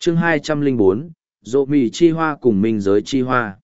chương 204, Dỗ mì chi hoa cùng minh giới chi hoa.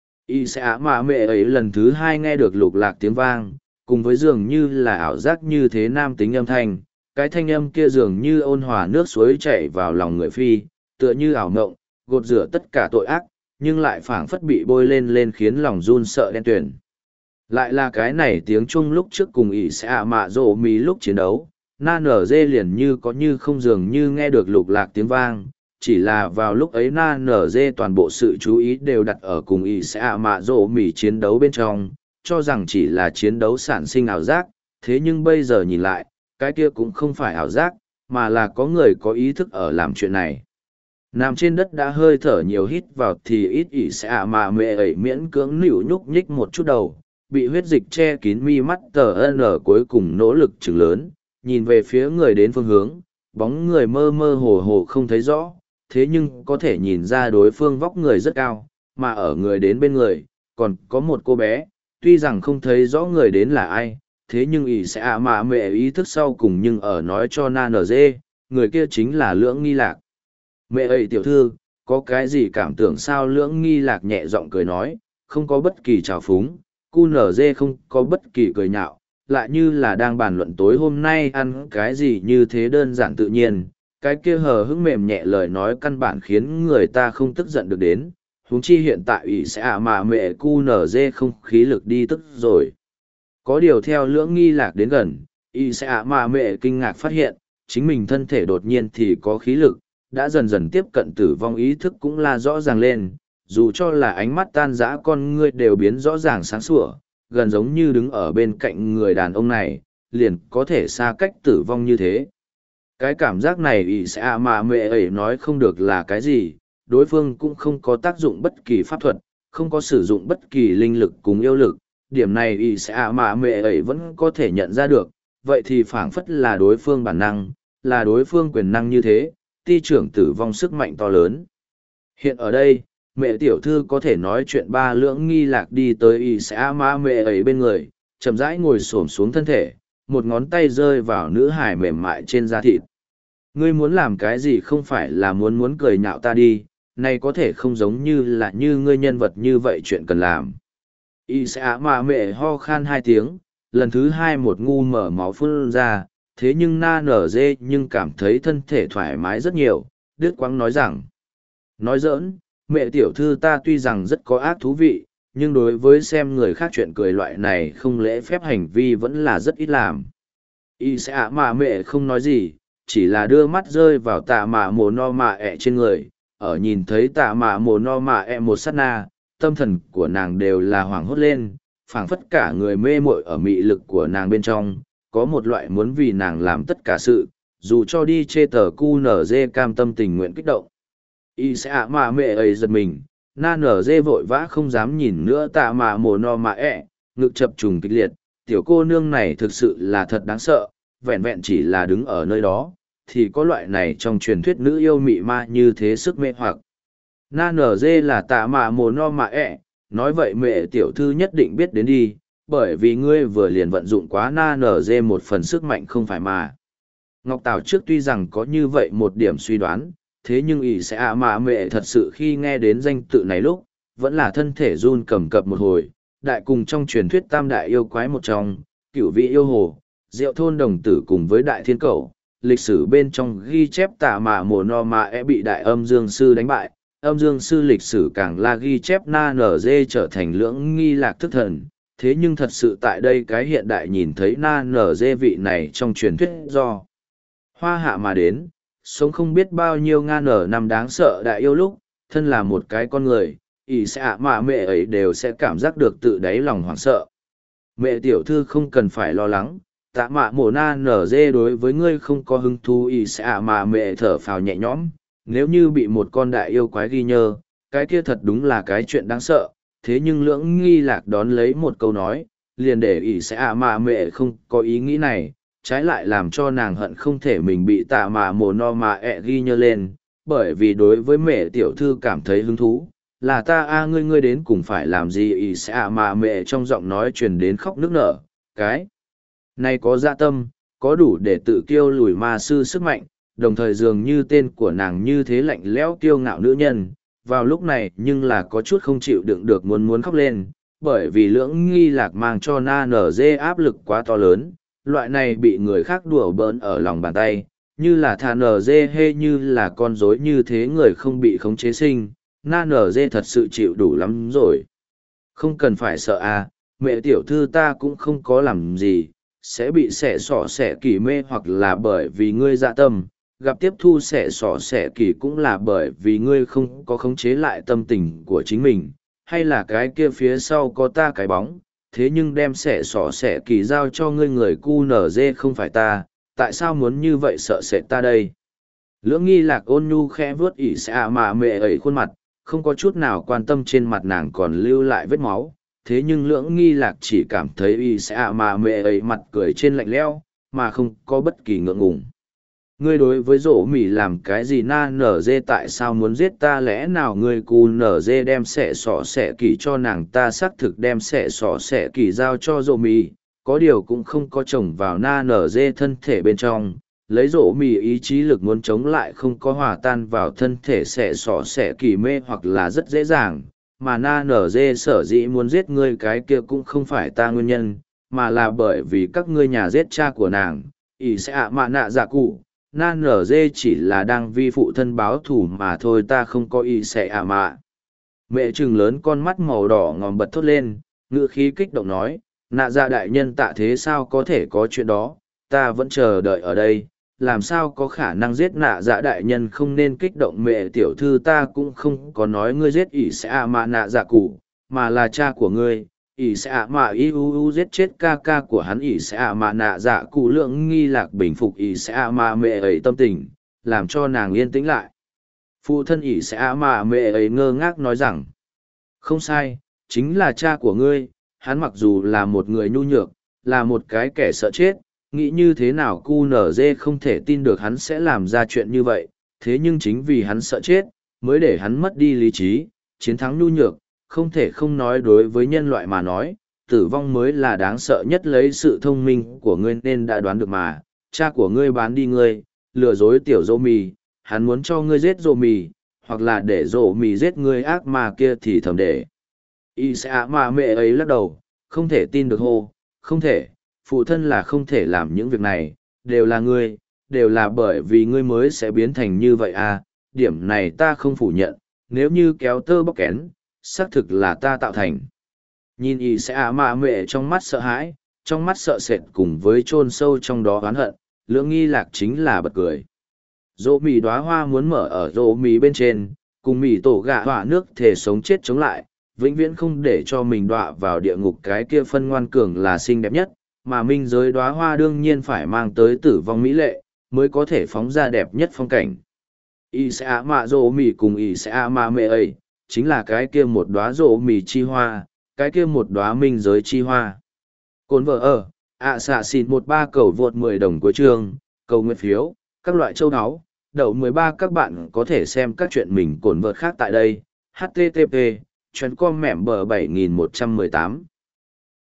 Y sẽ ả mạ mẹ ấy lần thứ hai nghe được lục lạc tiếng vang, cùng với dường như là ảo giác như thế nam tính âm thanh, cái thanh âm kia dường như ôn hòa nước suối chảy vào lòng người phi, tựa như ảo ngộng, gột rửa tất cả tội ác, nhưng lại phảng phất bị bôi lên lên khiến lòng run sợ đen tuyển. Lại là cái này tiếng chuông lúc trước cùng ỷ sẽ ả mạ rộ mì lúc chiến đấu, na nở dê liền như có như không dường như nghe được lục lạc tiếng vang, chỉ là vào lúc ấy na nở dê toàn bộ sự chú ý đều đặt ở cùng ỷ sẽ ả mạ rộ mì chiến đấu bên trong, cho rằng chỉ là chiến đấu sản sinh ảo giác, thế nhưng bây giờ nhìn lại, cái kia cũng không phải ảo giác, mà là có người có ý thức ở làm chuyện này. Nằm trên đất đã hơi thở nhiều hít vào thì ít ỉ sẽ ả mà mẹ ấy miễn cưỡng nỉu nhúc nhích một chút đầu, bị huyết dịch che kín mi mắt tờ n cuối cùng nỗ lực chừng lớn, nhìn về phía người đến phương hướng, bóng người mơ mơ hồ hồ không thấy rõ, thế nhưng có thể nhìn ra đối phương vóc người rất cao, mà ở người đến bên người, còn có một cô bé, tuy rằng không thấy rõ người đến là ai, thế nhưng ỷ sẽ ả mà mẹ ý thức sau cùng nhưng ở nói cho na nở dê, người kia chính là Lưỡng Nghi Lạc. Mẹ ấy tiểu thư, có cái gì cảm tưởng sao? Lưỡng Nghi Lạc nhẹ giọng cười nói, không có bất kỳ trào phúng, cu nở dê không có bất kỳ cười nhạo, lại như là đang bàn luận tối hôm nay ăn cái gì như thế đơn giản tự nhiên. Cái kia hờ hững mềm nhẹ lời nói căn bản khiến người ta không tức giận được đến, huống chi hiện tại ỷ sẽ ả mà mẹ cu nở dê không khí lực đi tức rồi. Có điều theo Lưỡng Nghi Lạc đến gần, ỷ sẽ ả mà mẹ kinh ngạc phát hiện, chính mình thân thể đột nhiên thì có khí lực, đã dần dần tiếp cận tử vong, ý thức cũng là rõ ràng lên, dù cho là ánh mắt tan rã con ngươi đều biến rõ ràng sáng sủa, gần giống như đứng ở bên cạnh người đàn ông này, liền có thể xa cách tử vong như thế. Cái cảm giác này ỷ sẽ ả mà mẹ ấy nói không được là cái gì, đối phương cũng không có tác dụng bất kỳ pháp thuật, không có sử dụng bất kỳ linh lực cùng yêu lực, điểm này ỷ sẽ ả mà mẹ ấy vẫn có thể nhận ra được, vậy thì phảng phất là đối phương bản năng, là đối phương quyền năng như thế, ti trưởng tử vong sức mạnh to lớn. Hiện ở đây, mẹ tiểu thư có thể nói chuyện ba. Lưỡng Nghi Lạc đi tới ỷ sẽ ả mà mẹ ấy bên người, chậm rãi ngồi xổm xuống thân thể, một ngón tay rơi vào nữ hài mềm mại trên da thịt. Ngươi muốn làm cái gì không phải là muốn cười nhạo ta đi, này có thể không giống như là như ngươi nhân vật như vậy chuyện cần làm. Y sẽ ả mà mẹ ho khan hai tiếng, lần thứ hai một ngu mở máu phun ra, thế nhưng na nở dê nhưng cảm thấy thân thể thoải mái rất nhiều, đứt quãng nói rằng. Nói giỡn, mẹ tiểu thư ta tuy rằng rất có ác thú vị, nhưng đối với xem người khác chuyện cười loại này không lễ phép hành vi vẫn là rất ít làm. Y sẽ ả mà mẹ không nói gì, chỉ là đưa mắt rơi vào tạ mạ mồ no mạ ẹ trên người, ở nhìn thấy tạ mạ mồ no mạ ẹ một sát na, tâm thần của nàng đều là hoảng hốt lên, phảng phất cả người mê muội ở mị lực của nàng bên trong, có một loại muốn vì nàng làm tất cả sự, dù cho đi chê tờ cu nở dê cam tâm tình nguyện kích động. Y sẽ ả mà mẹ ấy giật mình, na nở dê vội vã không dám nhìn nữa tạ mạ mồ no mạ ẹ, ngực chập trùng kịch liệt, tiểu cô nương này thực sự là thật đáng sợ, vẹn vẹn chỉ là đứng ở nơi đó, thì có loại này trong truyền thuyết nữ yêu mị ma như thế sức mê hoặc. Na nở dê là tạ mạ mồ no mạ ẹ, nói vậy mẹ tiểu thư nhất định biết đến đi, bởi vì ngươi vừa liền vận dụng quá na nở dê một phần sức mạnh không phải mà. Ngọc Tảo trước tuy rằng có như vậy một điểm suy đoán, thế nhưng ỷ sẽ ả mạ mẹ thật sự khi nghe đến danh tự này lúc, vẫn là thân thể run cầm cập một hồi, đại cùng trong truyền thuyết tam đại yêu quái một trong, cửu vị yêu hồ, Diệu thôn đồng tử cùng với đại thiên cẩu, lịch sử bên trong ghi chép tạ mạ mồ no mạ ẹ bị đại âm dương sư đánh bại, âm dương sư lịch sử càng là ghi chép na nở dê trở thành Lưỡng Nghi Lạc thức thần, thế nhưng thật sự tại đây cái hiện đại nhìn thấy na nở dê vị này trong truyền thuyết do hoa hạ mà đến, sống không biết bao nhiêu ngàn năm đáng sợ đại yêu lúc, thân là một cái con người, ỷ sẽ ả mà mẹ ấy đều sẽ cảm giác được tự đáy lòng hoảng sợ. Mẹ tiểu thư không cần phải lo lắng, tạ mạ mồ na nở dê đối với ngươi không có hứng thú. Ỷ sẽ ả mà mẹ thở phào nhẹ nhõm, nếu như bị một con đại yêu quái ghi nhớ, cái kia thật đúng là cái chuyện đáng sợ, thế nhưng Lưỡng Nghi Lạc đón lấy một câu nói, liền để ỷ sẽ ả mà mẹ không có ý nghĩ này, trái lại làm cho nàng hận không thể mình bị tạ mạ mồ no mạ ẹ ghi nhớ lên, bởi vì đối với mẹ tiểu thư cảm thấy hứng thú, là ta ngươi đến cùng phải làm gì. Ỷ sẽ ả mà mẹ trong giọng nói truyền đến khóc nức nở, cái này có dạ tâm, có đủ để tự kiêu lùi ma sư sức mạnh, đồng thời dường như tên của nàng như thế lạnh lẽo kiêu ngạo nữ nhân, vào lúc này nhưng là có chút không chịu đựng được muốn muốn khóc lên, bởi vì Lưỡng Nghi Lạc mang cho Na Nở Dê áp lực quá to lớn, loại này bị người khác đùa bỡn ở lòng bàn tay, như là thà nở dê hay như là con rối như thế người không bị khống chế sinh, Na Nở Dê thật sự chịu đủ lắm rồi. Không cần phải sợ à, mẹ tiểu thư ta cũng không có làm gì, sẽ bị xẻ xỏ xẻ kỳ mê hoặc là bởi vì ngươi dạ tâm, gặp tiếp thu xẻ xỏ xẻ kỳ cũng là bởi vì ngươi không có khống chế lại tâm tình của chính mình, hay là cái kia phía sau có ta cái bóng, thế nhưng đem xẻ xỏ xẻ kỳ giao cho ngươi người cu nở dê không phải ta, tại sao muốn như vậy sợ sệt ta đây? Lưỡng Nghi Lạc ôn nhu khẽ vướt ỉ xạ mà mẹ ấy khuôn mặt, không có chút nào quan tâm trên mặt nàng còn lưu lại vết máu, thế nhưng Lưỡng Nghi Lạc chỉ cảm thấy ỉ xạ mà mẹ ấy mặt cười trên lạnh lẽo, mà không có bất kỳ ngượng ngùng. Ngươi đối với rổ mỉ làm cái gì Na Nở Dê tại sao muốn giết ta, lẽ nào ngươi cu nở dê đem xẻ xỏ xẻ kỳ cho nàng, ta xác thực đem xẻ xỏ xẻ kỳ giao cho rổ mỉ, có điều cũng không có chồng vào Na Nở Dê thân thể bên trong, lấy rổ mỉ ý chí lực muốn chống lại không có hòa tan vào thân thể xẻ xỏ xẻ kỳ mê hoặc là rất dễ dàng, mà Na Nở Dê sở dĩ muốn giết ngươi cái kia cũng không phải ta nguyên nhân, mà là bởi vì các ngươi nhà giết cha của nàng, ỷ sẽ ạ mạ nạ dạ cụ. Na Nở Dê chỉ là đang vi phụ thân báo thù mà thôi, ta không có ý sẽ ạ mạ. Mẹ trừng lớn con mắt màu đỏ ngòm bật thốt lên, ngữ khí kích động nói, nạ dạ đại nhân tạ thế sao có thể có chuyện đó, ta vẫn chờ đợi ở đây, làm sao có khả năng giết nạ dạ đại nhân, không nên kích động mẹ tiểu thư, ta cũng không có nói ngươi giết ỷ sẽ ạ mạ nạ dạ cụ, mà là cha của ngươi. ỷ sẽ ạ mạ iuu giết chết ca ca của hắn, ỷ sẽ ạ mạ nạ dạ cụ. Lưỡng Nghi Lạc bình phục ỷ sẽ ạ mạ mẹ ấy tâm tình, làm cho nàng yên tĩnh lại. Phụ thân ỷ sẽ ạ mạ mẹ ấy ngơ ngác nói rằng, không sai, chính là cha của ngươi, hắn mặc dù là một người nhu nhược, là một cái kẻ sợ chết, nghĩ như thế nào cu nở dê không thể tin được hắn sẽ làm ra chuyện như vậy, thế nhưng chính vì hắn sợ chết, mới để hắn mất đi lý trí, chiến thắng nhu nhược. Không thể không nói đối với nhân loại mà nói, tử vong mới là đáng sợ nhất, lấy sự thông minh của ngươi nên đã đoán được mà, cha của ngươi bán đi ngươi, lừa dối tiểu dô mì, hắn muốn cho ngươi giết dô mì, hoặc là để dô mì giết ngươi ác mà kia thì thầm để. Y sẽ mà mẹ ấy lắc đầu, không thể tin được hô, không thể, phụ thân là không thể làm những việc này, đều là ngươi, đều là bởi vì ngươi mới sẽ biến thành như vậy à, điểm này ta không phủ nhận, nếu như kéo tơ bóc kén, xác thực là ta tạo thành. Nhìn Y sẽ mà mẹ trong mắt sợ hãi, trong mắt sợ sệt cùng với chôn sâu trong đó oán hận, Lưỡng Nghi Lạc chính là bật cười. Dỗ mì đóa hoa muốn mở ở dỗ mì bên trên, cùng mì tổ gà hỏa nước thể sống chết chống lại, vĩnh viễn không để cho mình đọa vào địa ngục, cái kia phân ngoan cường là xinh đẹp nhất, mà minh giới đóa hoa đương nhiên phải mang tới tử vong mỹ lệ, mới có thể phóng ra đẹp nhất phong cảnh. Y sẽ mạ dỗ mì cùng Y sẽ mạ mẹ ấy, chính là cái kia một đóa rộ mì chi hoa, cái kia một đóa minh giới chi hoa. Cồn vợ ở, xạ xịn 13 cầu vượt 10 đồng cuối chương, cầu nguyện phiếu, các loại châu áo, đậu 13 các bạn có thể xem các chuyện mình cồn vợt khác tại đây. HTTP, chuyến com mẻm bờ 7118.